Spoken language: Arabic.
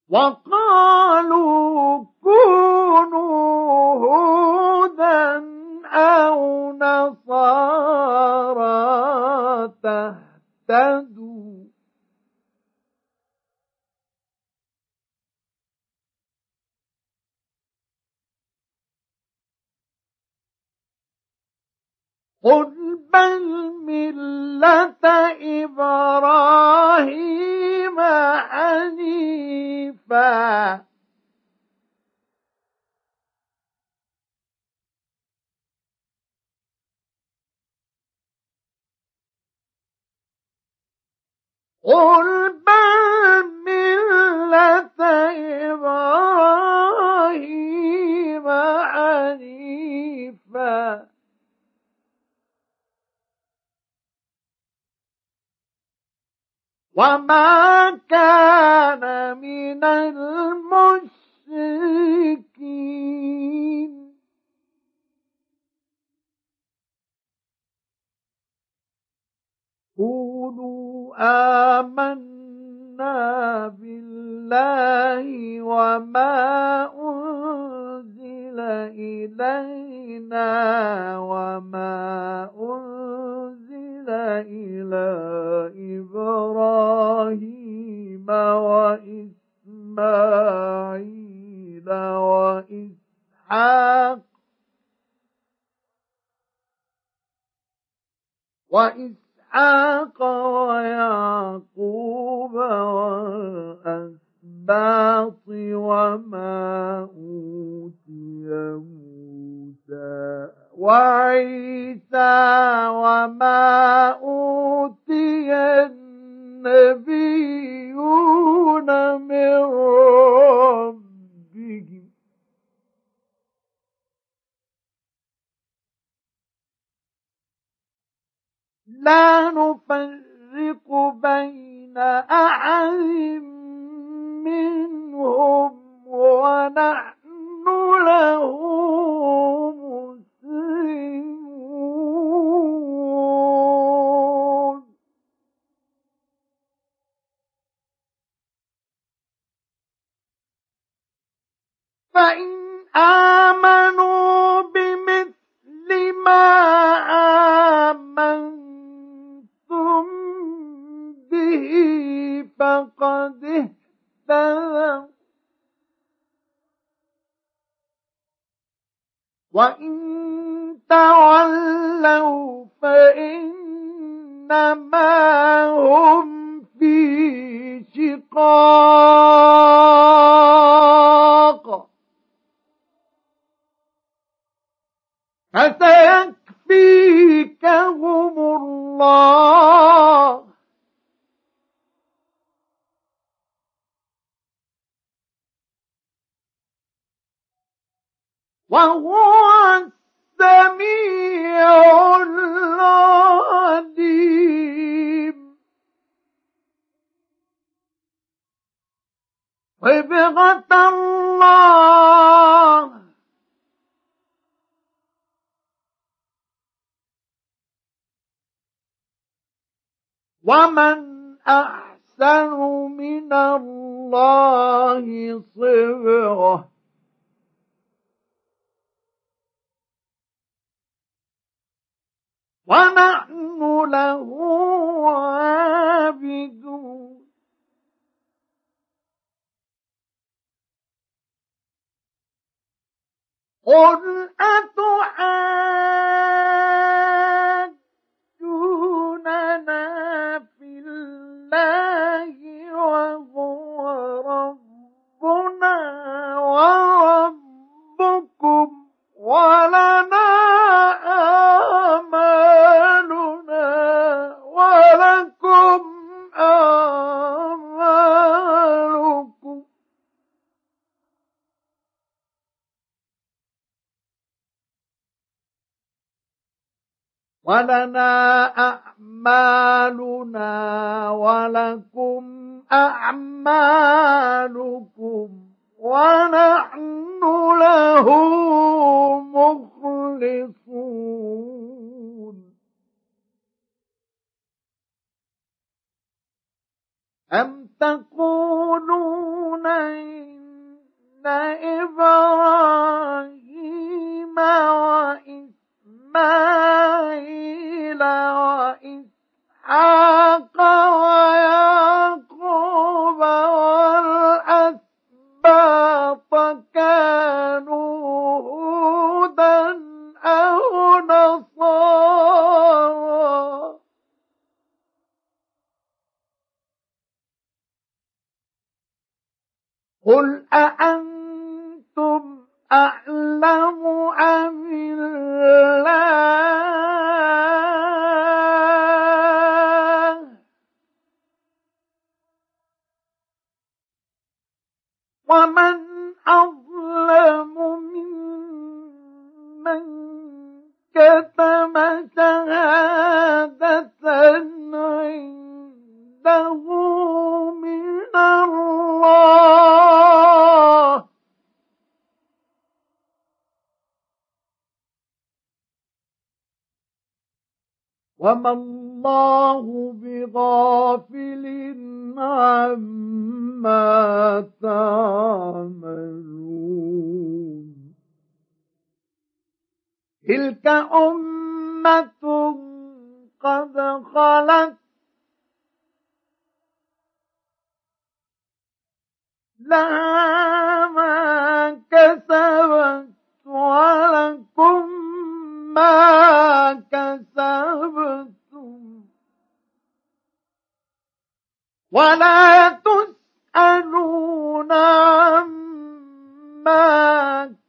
وقالوا كونوا هودا أو نصارى تهتدوا قل بل ملة إبراهيم حنيفا قل بل ملة إبراهيم حنيفا وما كان من المشركين قولوا آمنا بالله وما أنزل إلينا وما أنزل إلى إبراهيم وإسماعيل وإسحاق ويعقوب والأسباط وما أوتي موسى وعيسى وما أوتي النبيون من ربهم لا نفرق بين أحد منهم ونحن له مسلمون فإن آمنوا بمثل ما آمنتم به فقد اهتدوا وإن تولوا فإنما هم في شقاق فسيكفيكهم الله وهو السميع العليم صبغة الله ومن أحسن من الله صبغة ونحن له عابدون قل أتحاجوننا في الله وهو ربنا وربكم ولنا آمالنا ولكم آمالكم ولكم أعمالكم ونحن له مخلصون أم تقولون إن إبراهيم وإسماعيل وإسحاق ويعقوب والأسباط كانوا هودا أو نصارى قل أأنتم أعلم أم الله ومن أظلم ممن كتم شهادة عنده من الله وما الله بغافل عما تعملون تلك أمة قد خلت لها ما كسبت ولكم ما كسبتم ولا تسألون عما